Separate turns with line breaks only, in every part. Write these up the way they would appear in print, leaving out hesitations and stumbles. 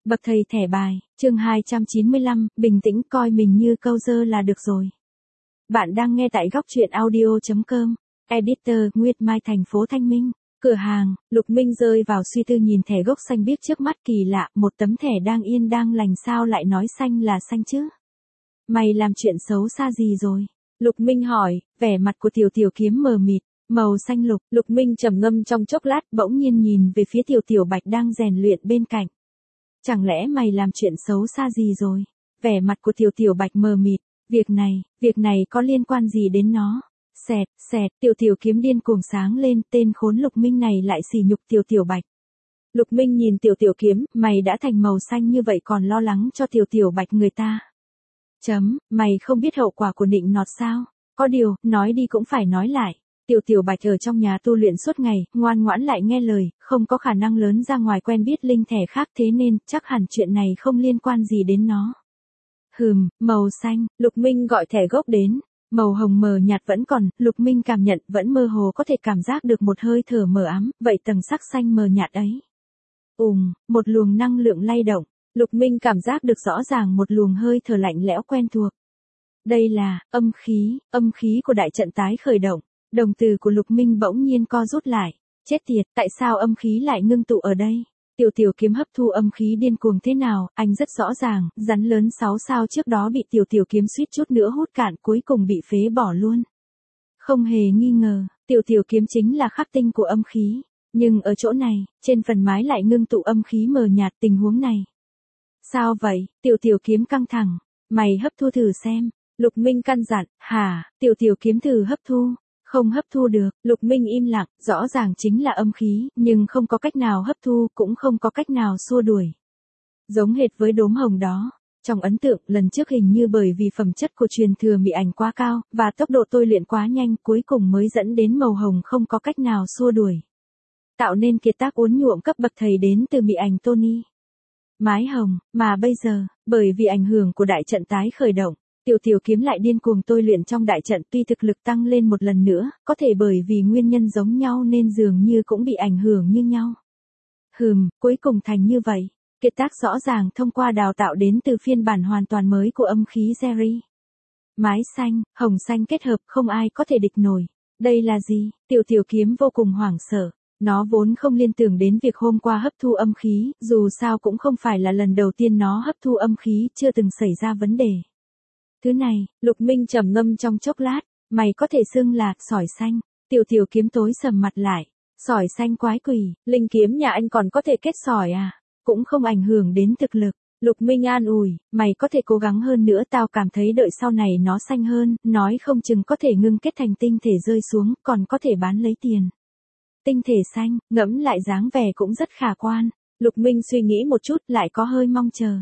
Bậc thầy thẻ bài, chương 295, bình tĩnh coi mình như câu dơ là được rồi. Bạn đang nghe tại góc truyện audio.com, editor, Nguyệt Mai, thành phố Thanh Minh. Cửa hàng, Lục Minh rơi vào suy tư nhìn thẻ gốc xanh biếc trước mắt kỳ lạ, một tấm thẻ đang yên đang lành sao lại nói xanh là xanh chứ? Mày làm chuyện xấu xa gì rồi? Lục Minh hỏi, vẻ mặt của Tiểu Tiểu Kiếm mờ mịt, màu xanh lục. Lục Minh trầm ngâm trong chốc lát bỗng nhiên nhìn về phía Tiểu Tiểu Bạch đang rèn luyện bên cạnh. Chẳng lẽ mày làm chuyện xấu xa gì rồi? Vẻ mặt của Tiểu Tiểu Bạch mờ mịt, việc này có liên quan gì đến nó? Xẹt, Tiểu Tiểu Kiếm điên cuồng sáng lên, tên khốn Lục Minh này lại sỉ nhục Tiểu Tiểu Bạch. Lục Minh nhìn Tiểu Tiểu Kiếm, mày đã thành màu xanh như vậy còn lo lắng cho Tiểu Tiểu Bạch người ta. Mày không biết hậu quả của nịnh nọt sao? Có điều, nói đi cũng phải nói lại. Tiểu Tiểu Bạch ở trong nhà tu luyện suốt ngày, ngoan ngoãn lại nghe lời, không có khả năng lớn ra ngoài quen biết linh thể khác thế nên, chắc hẳn chuyện này không liên quan gì đến nó. Màu xanh, Lục Minh gọi thẻ gốc đến. Màu hồng mờ nhạt vẫn còn, Lục Minh cảm nhận vẫn mơ hồ có thể cảm giác được một hơi thở mờ ấm, vậy tầng sắc xanh mờ nhạt ấy. Một luồng năng lượng lay động, Lục Minh cảm giác được rõ ràng một luồng hơi thở lạnh lẽo quen thuộc. Đây là, âm khí của đại trận tái khởi động. Đồng tử của Lục Minh bỗng nhiên co rút lại. Chết tiệt, tại sao âm khí lại ngưng tụ ở đây? Tiểu Tiểu Kiếm hấp thu âm khí điên cuồng thế nào, anh rất rõ ràng, rắn lớn 6 sao trước đó bị Tiểu Tiểu Kiếm suýt chút nữa hút cạn cuối cùng bị phế bỏ luôn. Không hề nghi ngờ, Tiểu Tiểu Kiếm chính là khắc tinh của âm khí. Nhưng ở chỗ này, trên phần mái lại ngưng tụ âm khí mờ nhạt tình huống này. Sao vậy? Tiểu Tiểu Kiếm căng thẳng. Mày hấp thu thử xem. Lục Minh căn dặn. Hả? Tiểu Tiểu Kiếm thử hấp thu. Không hấp thu được, Lục Minh im lặng, rõ ràng chính là âm khí, nhưng không có cách nào hấp thu, cũng không có cách nào xua đuổi. Giống hệt với đốm hồng đó. Trong ấn tượng, lần trước hình như bởi vì phẩm chất của truyền thừa mị ảnh quá cao, và tốc độ tôi luyện quá nhanh, cuối cùng mới dẫn đến màu hồng không có cách nào xua đuổi. Tạo nên kiệt tác uốn nhuộm cấp bậc thầy đến từ mị ảnh Tony. Mái hồng, mà bây giờ, bởi vì ảnh hưởng của đại trận tái khởi động. Tiểu Tiểu Kiếm lại điên cuồng tôi luyện trong đại trận tuy thực lực tăng lên một lần nữa, có thể bởi vì nguyên nhân giống nhau nên dường như cũng bị ảnh hưởng như nhau. Cuối cùng thành như vậy. Kiệt tác rõ ràng thông qua đào tạo đến từ phiên bản hoàn toàn mới của âm khí Jerry. Mái xanh, hồng xanh kết hợp không ai có thể địch nổi. Đây là gì? Tiểu Tiểu Kiếm vô cùng hoảng sợ. Nó vốn không liên tưởng đến việc hôm qua hấp thu âm khí, dù sao cũng không phải là lần đầu tiên nó hấp thu âm khí, chưa từng xảy ra vấn đề. Thứ này, Lục Minh trầm ngâm trong chốc lát, mày có thể xưng là sỏi xanh. Tiểu Tiểu Kiếm tối sầm mặt lại. Sỏi xanh quái quỷ, linh kiếm nhà anh còn có thể kết sỏi à? Cũng không ảnh hưởng đến thực lực. Lục Minh an ủi, mày có thể cố gắng hơn nữa, tao cảm thấy đợi sau này nó xanh hơn, nói không chừng có thể ngưng kết thành tinh thể rơi xuống, còn có thể bán lấy tiền. Tinh thể xanh, ngẫm lại dáng vẻ cũng rất khả quan. Lục Minh suy nghĩ một chút lại có hơi mong chờ.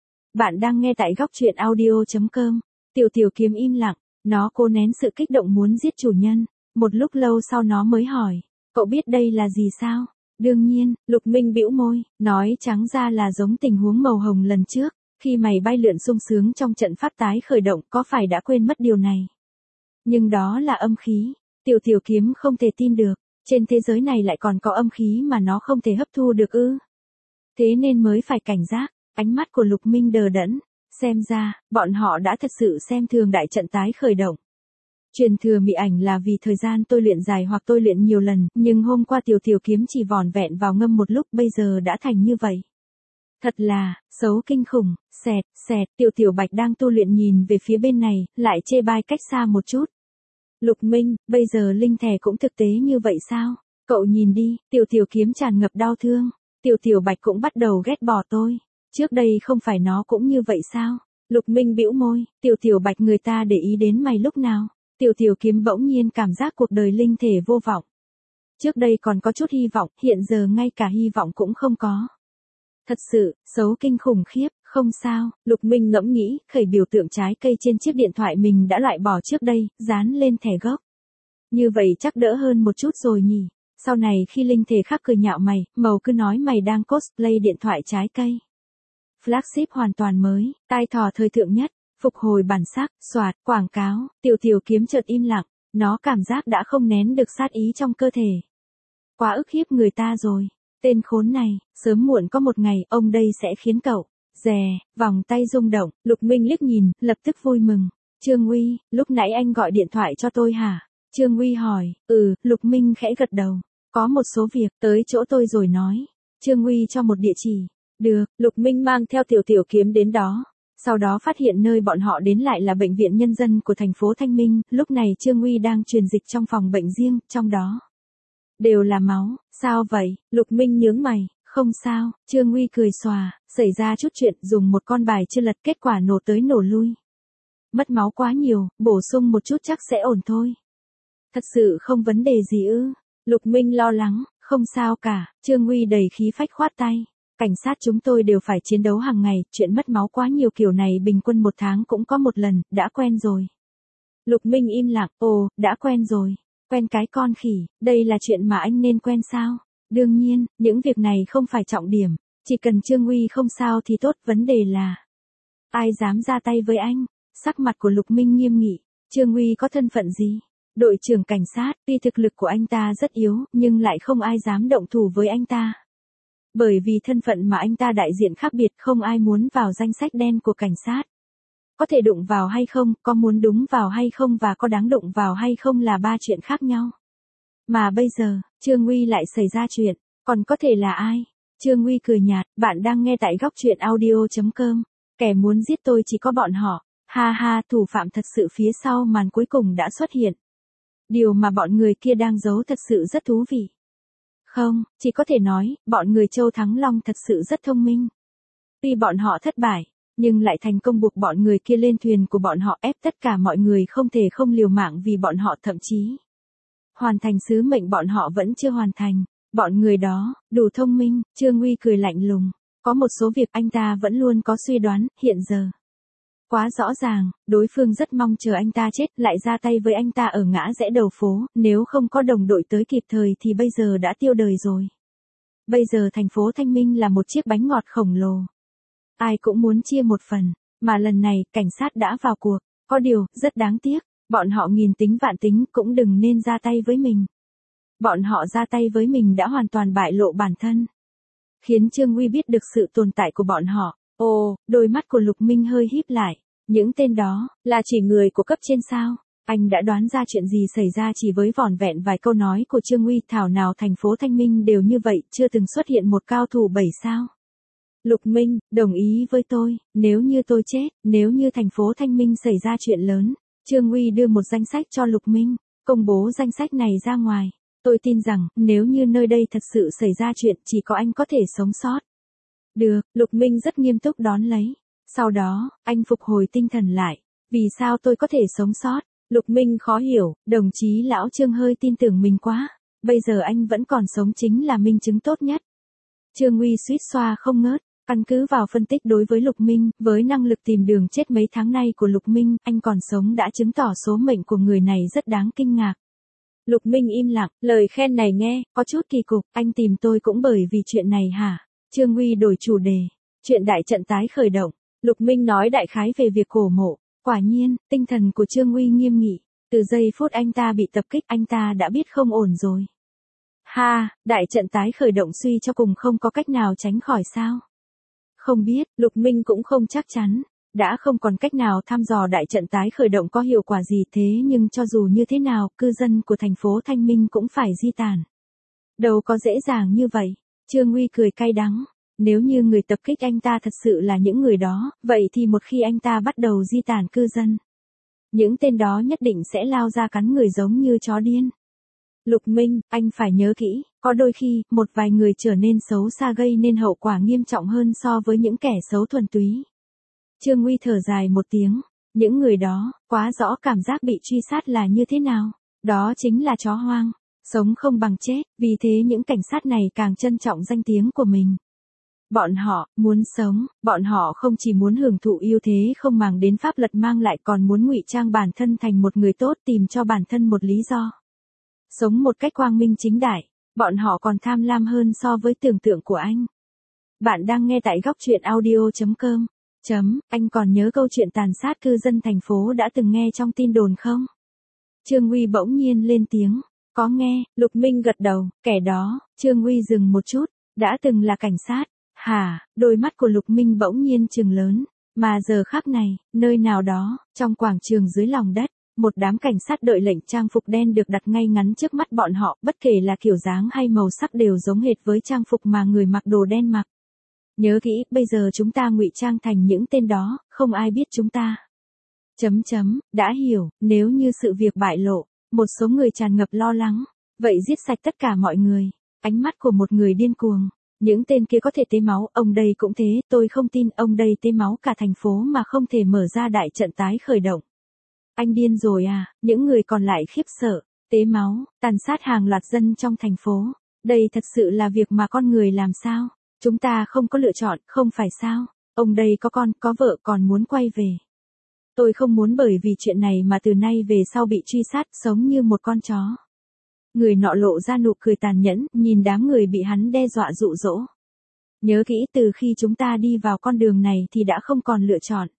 Bạn đang nghe tại góc truyện audio.com. Tiểu Tiểu Kiếm im lặng, nó cố nén sự kích động muốn giết chủ nhân. Một lúc lâu sau nó mới hỏi, cậu biết đây là gì sao? Đương nhiên, Lục Minh bĩu môi, nói trắng ra là giống tình huống màu hồng lần trước, khi mày bay lượn sung sướng trong trận pháp tái khởi động, có phải đã quên mất điều này? Nhưng đó là âm khí. Tiểu Tiểu Kiếm không thể tin được, trên thế giới này lại còn có âm khí mà nó không thể hấp thu được ư? Thế nên mới phải cảnh giác. Ánh mắt của Lục Minh đờ đẫn, xem ra, bọn họ đã thật sự xem thường đại trận tái khởi động. Truyền thừa mị ảnh là vì thời gian tôi luyện dài hoặc tôi luyện nhiều lần, nhưng hôm qua Tiểu Tiểu Kiếm chỉ vỏn vẹn vào ngâm một lúc bây giờ đã thành như vậy. Thật là, xấu kinh khủng. Xẹt, Tiểu Tiểu Bạch đang tu luyện nhìn về phía bên này, lại chê bai cách xa một chút. Lục Minh, bây giờ linh thể cũng thực tế như vậy sao? Cậu nhìn đi, Tiểu Tiểu Kiếm tràn ngập đau thương. Tiểu Tiểu Bạch cũng bắt đầu ghét bỏ tôi. Trước đây không phải nó cũng như vậy sao? Lục Minh bĩu môi, Tiểu Tiểu Bạch người ta để ý đến mày lúc nào? Tiểu Tiểu Kiếm bỗng nhiên cảm giác cuộc đời linh thể vô vọng. Trước đây còn có chút hy vọng, hiện giờ ngay cả hy vọng cũng không có. Thật sự, xấu kinh khủng khiếp, không sao, Lục Minh ngẫm nghĩ, khởi biểu tượng trái cây trên chiếc điện thoại mình đã loại bỏ trước đây, dán lên thẻ gốc. Như vậy chắc đỡ hơn một chút rồi nhỉ? Sau này khi linh thể khác cười nhạo mày, màu cứ nói mày đang cosplay điện thoại trái cây. Flagship hoàn toàn mới, tai thò thời thượng nhất, phục hồi bản sắc, xoạt, quảng cáo, Tiểu Tiểu Kiếm chợt im lặng, nó cảm giác đã không nén được sát ý trong cơ thể. Quá ức hiếp người ta rồi. Tên khốn này, sớm muộn có một ngày ông đây sẽ khiến cậu. Dè, vòng tay rung động, Lục Minh liếc nhìn, lập tức vui mừng. Trương Uy, lúc nãy anh gọi điện thoại cho tôi hả? Trương Uy hỏi, Lục Minh khẽ gật đầu. Có một số việc, tới chỗ tôi rồi nói. Trương Uy cho một địa chỉ. Được, Lục Minh mang theo Tiểu Tiểu Kiếm đến đó. Sau đó phát hiện nơi bọn họ đến lại là bệnh viện nhân dân của thành phố Thanh Minh, lúc này Trương Uy đang truyền dịch trong phòng bệnh riêng, trong đó đều là máu. Sao vậy? Lục Minh nhướng mày. Không sao, Trương Uy cười xòa, xảy ra chút chuyện dùng một con bài chưa lật kết quả nổ tới nổ lui. Mất máu quá nhiều, bổ sung một chút chắc sẽ ổn thôi. Thật sự không vấn đề gì ư? Lục Minh lo lắng, không sao cả, Trương Uy đầy khí phách khoát tay. Cảnh sát chúng tôi đều phải chiến đấu hàng ngày, chuyện mất máu quá nhiều kiểu này bình quân một tháng cũng có một lần, đã quen rồi. Lục Minh im lặng, đã quen rồi. Quen cái con khỉ, đây là chuyện mà anh nên quen sao? Đương nhiên, những việc này không phải trọng điểm, chỉ cần Trương Uy không sao thì tốt, vấn đề là ai dám ra tay với anh? Sắc mặt của Lục Minh nghiêm nghị, Trương Uy có thân phận gì? Đội trưởng cảnh sát, tuy thực lực của anh ta rất yếu, nhưng lại không ai dám động thủ với anh ta. Bởi vì thân phận mà anh ta đại diện khác biệt, không ai muốn vào danh sách đen của cảnh sát. Có thể đụng vào hay không, có muốn đúng vào hay không và có đáng đụng vào hay không là ba chuyện khác nhau. Mà bây giờ, Trương Uy lại xảy ra chuyện, còn có thể là ai? Trương Uy cười nhạt, bạn đang nghe tại góc truyện audio.com. Kẻ muốn giết tôi chỉ có bọn họ. Ha ha, thủ phạm thật sự phía sau màn cuối cùng đã xuất hiện. Điều mà bọn người kia đang giấu thật sự rất thú vị. Không, chỉ có thể nói, bọn người Châu Thắng Long thật sự rất thông minh. Tuy bọn họ thất bại, nhưng lại thành công buộc bọn người kia lên thuyền của bọn họ, ép tất cả mọi người không thể không liều mạng vì bọn họ, thậm chí hoàn thành sứ mệnh bọn họ vẫn chưa hoàn thành. Bọn người đó, đủ thông minh. Trương Uy cười lạnh lùng. Có một số việc anh ta vẫn luôn có suy đoán, hiện giờ quá rõ ràng, đối phương rất mong chờ anh ta chết, lại ra tay với anh ta ở ngã rẽ đầu phố, nếu không có đồng đội tới kịp thời thì bây giờ đã tiêu đời rồi. Bây giờ thành phố Thanh Minh là một chiếc bánh ngọt khổng lồ. Ai cũng muốn chia một phần, mà lần này, cảnh sát đã vào cuộc. Có điều, rất đáng tiếc, bọn họ nghìn tính vạn tính cũng đừng nên ra tay với mình. Bọn họ ra tay với mình đã hoàn toàn bại lộ bản thân. Khiến Trương Uy biết được sự tồn tại của bọn họ. Đôi mắt của Lục Minh hơi híp lại. Những tên đó, là chỉ người của cấp trên sao? Anh đã đoán ra chuyện gì xảy ra chỉ với vỏn vẹn vài câu nói của Trương Uy, thảo nào thành phố Thanh Minh đều như vậy, chưa từng xuất hiện một cao thủ 7 sao. Lục Minh, đồng ý với tôi, nếu như tôi chết, nếu như thành phố Thanh Minh xảy ra chuyện lớn. Trương Uy đưa một danh sách cho Lục Minh, công bố danh sách này ra ngoài. Tôi tin rằng, nếu như nơi đây thật sự xảy ra chuyện, chỉ có anh có thể sống sót. Được, Lục Minh rất nghiêm túc đón lấy. Sau đó, anh phục hồi tinh thần lại. Vì sao tôi có thể sống sót? Lục Minh khó hiểu, đồng chí lão Trương hơi tin tưởng mình quá. Bây giờ anh vẫn còn sống chính là minh chứng tốt nhất. Trương Uy suýt xoa không ngớt. Căn cứ vào phân tích đối với Lục Minh, với năng lực tìm đường chết mấy tháng nay của Lục Minh, anh còn sống đã chứng tỏ số mệnh của người này rất đáng kinh ngạc. Lục Minh im lặng, lời khen này nghe, có chút kỳ cục, anh tìm tôi cũng bởi vì chuyện này hả? Trương Uy đổi chủ đề. Chuyện đại trận tái khởi động. Lục Minh nói đại khái về việc cổ mộ. Quả nhiên, tinh thần của Trương Uy nghiêm nghị. Từ giây phút anh ta bị tập kích, anh ta đã biết không ổn rồi. Đại trận tái khởi động suy cho cùng không có cách nào tránh khỏi sao? Không biết, Lục Minh cũng không chắc chắn. Đã không còn cách nào thăm dò đại trận tái khởi động có hiệu quả gì, thế nhưng cho dù như thế nào, cư dân của thành phố Thanh Minh cũng phải di tản. Đâu có dễ dàng như vậy. Trương Uy cười cay đắng. Nếu như người tập kích anh ta thật sự là những người đó, vậy thì một khi anh ta bắt đầu di tản cư dân, những tên đó nhất định sẽ lao ra cắn người giống như chó điên. Lục Minh, anh phải nhớ kỹ, có đôi khi, một vài người trở nên xấu xa gây nên hậu quả nghiêm trọng hơn so với những kẻ xấu thuần túy. Trương Uy thở dài một tiếng, những người đó, quá rõ cảm giác bị truy sát là như thế nào. Đó chính là chó hoang, sống không bằng chết, vì thế những cảnh sát này càng trân trọng danh tiếng của mình. Bọn họ, muốn sống, bọn họ không chỉ muốn hưởng thụ ưu thế không màng đến pháp luật mang lại còn muốn ngụy trang bản thân thành một người tốt, tìm cho bản thân một lý do. Sống một cách quang minh chính đại, bọn họ còn tham lam hơn so với tưởng tượng của anh. Bạn đang nghe tại góc truyện audio.com. Anh còn nhớ câu chuyện tàn sát cư dân thành phố đã từng nghe trong tin đồn không? Trương Uy bỗng nhiên lên tiếng. Có nghe, Lục Minh gật đầu, kẻ đó, Trương Uy dừng một chút. Đã từng là cảnh sát. Hả, đôi mắt của Lục Minh bỗng nhiên trừng lớn. Mà giờ khắc này, nơi nào đó, trong quảng trường dưới lòng đất, một đám cảnh sát đợi lệnh trang phục đen được đặt ngay ngắn trước mắt bọn họ, bất kể là kiểu dáng hay màu sắc đều giống hệt với trang phục mà người mặc đồ đen mặc. Nhớ kỹ, bây giờ chúng ta ngụy trang thành những tên đó, không ai biết chúng ta. Đã hiểu, nếu như sự việc bại lộ, một số người tràn ngập lo lắng, vậy giết sạch tất cả mọi người. Ánh mắt của một người điên cuồng. Những tên kia có thể tế máu, ông đây cũng thế, tôi không tin ông đây tế máu cả thành phố mà không thể mở ra đại trận tái khởi động. Anh điên rồi à, những người còn lại khiếp sợ, tế máu, tàn sát hàng loạt dân trong thành phố. Đây thật sự là việc mà con người làm sao? Chúng ta không có lựa chọn, không phải sao? Ông đây có con, có vợ còn muốn quay về. Tôi không muốn bởi vì chuyện này mà từ nay về sau bị truy sát sống như một con chó. Người nọ lộ ra nụ cười tàn nhẫn, nhìn đám người bị hắn đe dọa dụ dỗ. Nhớ kỹ từ khi chúng ta đi vào con đường này thì đã không còn lựa chọn.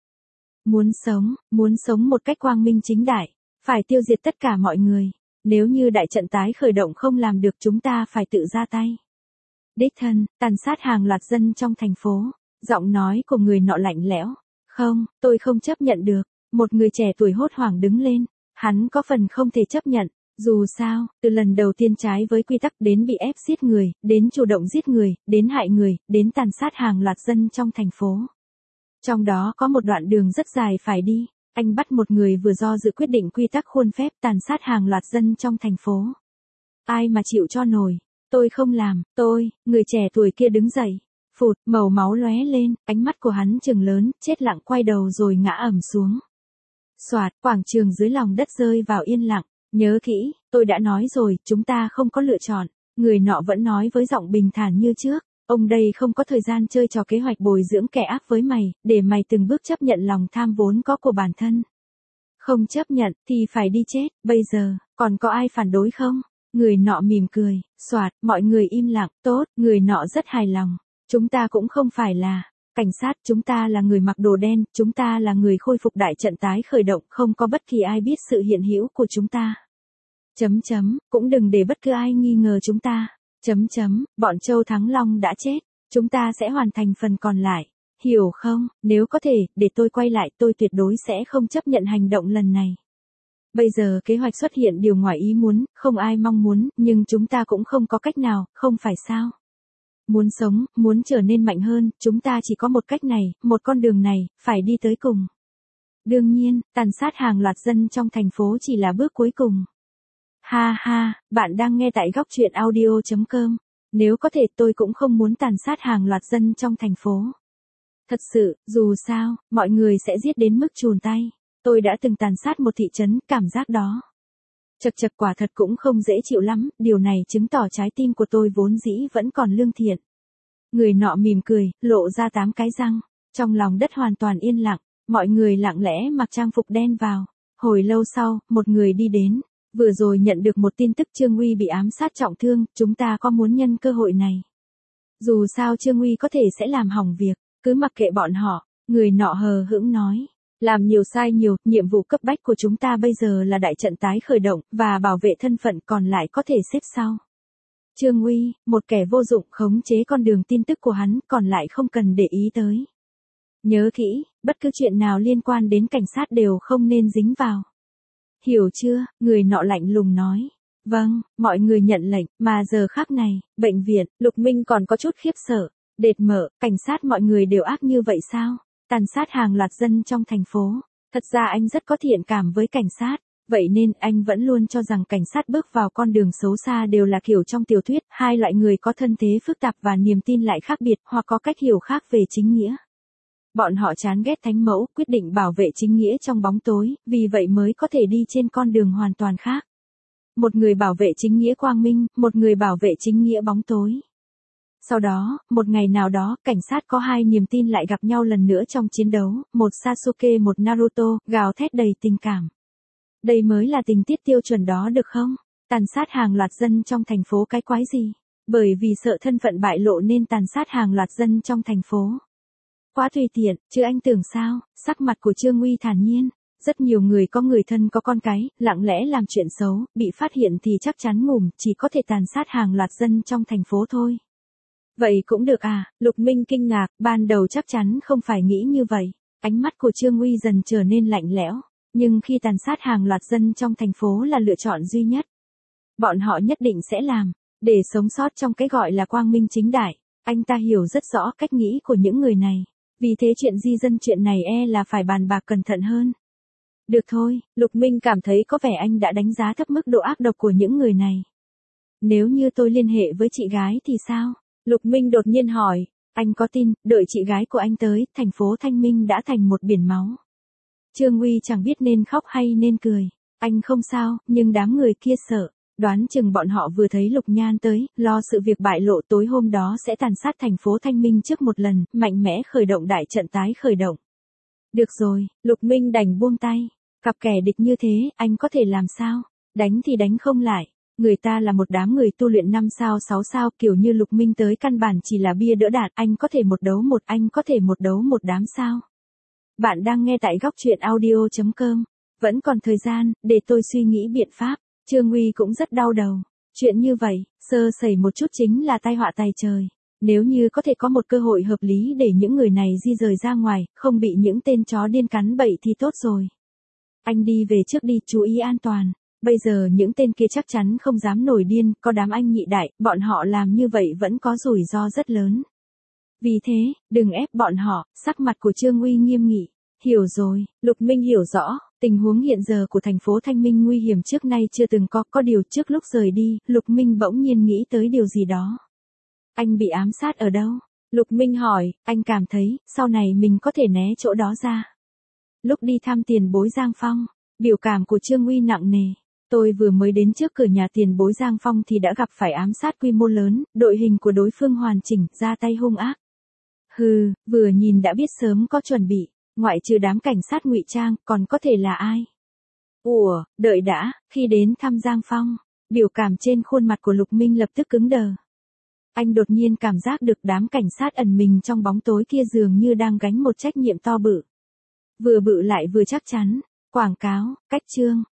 Muốn sống một cách quang minh chính đại, phải tiêu diệt tất cả mọi người. Nếu như đại trận tái khởi động không làm được chúng ta phải tự ra tay. Đích thân, tàn sát hàng loạt dân trong thành phố. Giọng nói của người nọ lạnh lẽo. Không, tôi không chấp nhận được. Một người trẻ tuổi hốt hoảng đứng lên. Hắn có phần không thể chấp nhận. Dù sao, từ lần đầu tiên trái với quy tắc đến bị ép giết người, đến chủ động giết người, đến hại người, đến tàn sát hàng loạt dân trong thành phố. Trong đó có một đoạn đường rất dài phải đi. Anh bắt một người vừa do dự quyết định quy tắc khuôn phép tàn sát hàng loạt dân trong thành phố. Ai mà chịu cho nổi. Tôi không làm, người trẻ tuổi kia đứng dậy. Phụt, màu máu lóe lên, ánh mắt của hắn trừng lớn, chết lặng quay đầu rồi ngã ầm xuống. Soạt, quảng trường dưới lòng đất rơi vào yên lặng. Nhớ kỹ, tôi đã nói rồi, chúng ta không có lựa chọn. Người nọ vẫn nói với giọng bình thản như trước. Ông đây không có thời gian chơi trò kế hoạch bồi dưỡng kẻ ác với mày, để mày từng bước chấp nhận lòng tham vốn có của bản thân. Không chấp nhận, thì phải đi chết, bây giờ, còn có ai phản đối không? Người nọ mỉm cười, soạt, mọi người im lặng, tốt, người nọ rất hài lòng. Chúng ta cũng không phải là cảnh sát, chúng ta là người mặc đồ đen, chúng ta là người khôi phục đại trận tái khởi động, không có bất kỳ ai biết sự hiện hữu của chúng ta. Cũng đừng để bất cứ ai nghi ngờ chúng ta. Bọn Châu Thắng Long đã chết, chúng ta sẽ hoàn thành phần còn lại. Hiểu không, nếu có thể, để tôi quay lại tôi tuyệt đối sẽ không chấp nhận hành động lần này. Bây giờ kế hoạch xuất hiện điều ngoài ý muốn, không ai mong muốn, nhưng chúng ta cũng không có cách nào, không phải sao? Muốn sống, muốn trở nên mạnh hơn, chúng ta chỉ có một cách này, một con đường này, phải đi tới cùng. Đương nhiên, tàn sát hàng loạt dân trong thành phố chỉ là bước cuối cùng. Ha ha, bạn đang nghe tại góc truyện audio.com. Nếu có thể tôi cũng không muốn tàn sát hàng loạt dân trong thành phố. Thật sự, dù sao, mọi người sẽ giết đến mức chùn tay. Tôi đã từng tàn sát một thị trấn, cảm giác đó. Chật quả thật cũng không dễ chịu lắm, điều này chứng tỏ trái tim của tôi vốn dĩ vẫn còn lương thiện. Người nọ mỉm cười, lộ ra 8 cái răng. Trong lòng đất hoàn toàn yên lặng, mọi người lặng lẽ mặc trang phục đen vào. Hồi lâu sau, một người đi đến. Vừa rồi nhận được một tin tức Trương Uy bị ám sát trọng thương, chúng ta có muốn nhân cơ hội này. Dù sao Trương Uy có thể sẽ làm hỏng việc, cứ mặc kệ bọn họ, người nọ hờ hững nói. Làm nhiều sai nhiều, nhiệm vụ cấp bách của chúng ta bây giờ là đại trận tái khởi động, và bảo vệ thân phận còn lại có thể xếp sau. Trương Uy, một kẻ vô dụng khống chế con đường tin tức của hắn, còn lại không cần để ý tới. Nhớ kỹ, bất cứ chuyện nào liên quan đến cảnh sát đều không nên dính vào. Hiểu chưa, người nọ lạnh lùng nói. Vâng, mọi người nhận lệnh, mà giờ khắc này, bệnh viện, Lục Minh còn có chút khiếp sợ. Đệt mở, cảnh sát mọi người đều ác như vậy sao? Tàn sát hàng loạt dân trong thành phố. Thật ra anh rất có thiện cảm với cảnh sát. Vậy nên anh vẫn luôn cho rằng cảnh sát bước vào con đường xấu xa đều là kiểu trong tiểu thuyết, hai loại người có thân thế phức tạp và niềm tin lại khác biệt, hoặc có cách hiểu khác về chính nghĩa. Bọn họ chán ghét thánh mẫu, quyết định bảo vệ chính nghĩa trong bóng tối, vì vậy mới có thể đi trên con đường hoàn toàn khác. Một người bảo vệ chính nghĩa quang minh, một người bảo vệ chính nghĩa bóng tối. Sau đó, một ngày nào đó, cảnh sát có hai niềm tin lại gặp nhau lần nữa trong chiến đấu, một Sasuke một Naruto, gào thét đầy tình cảm. Đây mới là tình tiết tiêu chuẩn đó được không? Tàn sát hàng loạt dân trong thành phố cái quái gì? Bởi vì sợ thân phận bại lộ nên tàn sát hàng loạt dân trong thành phố. Quá tùy tiện, chứ anh tưởng sao? Sắc mặt của Trương Uy thản nhiên. Rất nhiều người có người thân có con cái, lặng lẽ làm chuyện xấu, bị phát hiện thì chắc chắn ngủm, chỉ có thể tàn sát hàng loạt dân trong thành phố thôi. Vậy cũng được à, Lục Minh kinh ngạc, ban đầu chắc chắn không phải nghĩ như vậy. Ánh mắt của Trương Uy dần trở nên lạnh lẽo, nhưng khi tàn sát hàng loạt dân trong thành phố là lựa chọn duy nhất, bọn họ nhất định sẽ làm, để sống sót trong cái gọi là quang minh chính đại. Anh ta hiểu rất rõ cách nghĩ của những người này, vì thế chuyện di dân chuyện này là phải bàn bạc cẩn thận hơn. Được thôi, Lục Minh cảm thấy có vẻ anh đã đánh giá thấp mức độ ác độc của những người này. Nếu như tôi liên hệ với chị gái thì sao? Lục Minh đột nhiên hỏi, anh có tin, đợi chị gái của anh tới, thành phố Thanh Minh đã thành một biển máu. Trương Uy chẳng biết nên khóc hay nên cười. Anh không sao, nhưng đám người kia sợ. Đoán chừng bọn họ vừa thấy Lục Nhan tới, lo sự việc bại lộ tối hôm đó sẽ tàn sát thành phố Thanh Minh trước một lần, mạnh mẽ khởi động đại trận tái khởi động. Được rồi, Lục Minh đành buông tay. Gặp kẻ địch như thế, anh có thể làm sao? Đánh thì đánh không lại. Người ta là một đám người tu luyện 5 sao 6 sao, kiểu như Lục Minh tới căn bản chỉ là bia đỡ đạn, anh có thể một đấu một, anh có thể một đấu một đám sao? Bạn đang nghe tại góc truyện audio.com. Vẫn còn thời gian, để tôi suy nghĩ biện pháp. Trương Uy cũng rất đau đầu. Chuyện như vậy, sơ sẩy một chút chính là tai họa tày trời. Nếu như có thể có một cơ hội hợp lý để những người này di rời ra ngoài, không bị những tên chó điên cắn bậy thì tốt rồi. Anh đi về trước đi, chú ý an toàn. Bây giờ những tên kia chắc chắn không dám nổi điên, có đám anh nhị đại, bọn họ làm như vậy vẫn có rủi ro rất lớn. Vì thế, đừng ép bọn họ, sắc mặt của Trương Uy nghiêm nghị. Hiểu rồi, Lục Minh hiểu rõ, tình huống hiện giờ của thành phố Thanh Minh nguy hiểm trước nay chưa từng có điều trước lúc rời đi, Lục Minh bỗng nhiên nghĩ tới điều gì đó. Anh bị ám sát ở đâu? Lục Minh hỏi, anh cảm thấy, sau này mình có thể né chỗ đó ra. Lúc đi thăm tiền bối Giang Phong, biểu cảm của Trương Uy nặng nề. Tôi vừa mới đến trước cửa nhà tiền bối Giang Phong thì đã gặp phải ám sát quy mô lớn, đội hình của đối phương hoàn chỉnh, ra tay hung ác. Hừ, vừa nhìn đã biết sớm có chuẩn bị, ngoại trừ đám cảnh sát ngụy trang, còn có thể là ai? Ủa, đợi đã, khi đến thăm Giang Phong, biểu cảm trên khuôn mặt của Lục Minh lập tức cứng đờ. Anh đột nhiên cảm giác được đám cảnh sát ẩn mình trong bóng tối kia dường như đang gánh một trách nhiệm to bự. Vừa bự lại vừa chắc chắn. Quảng cáo, cách chương,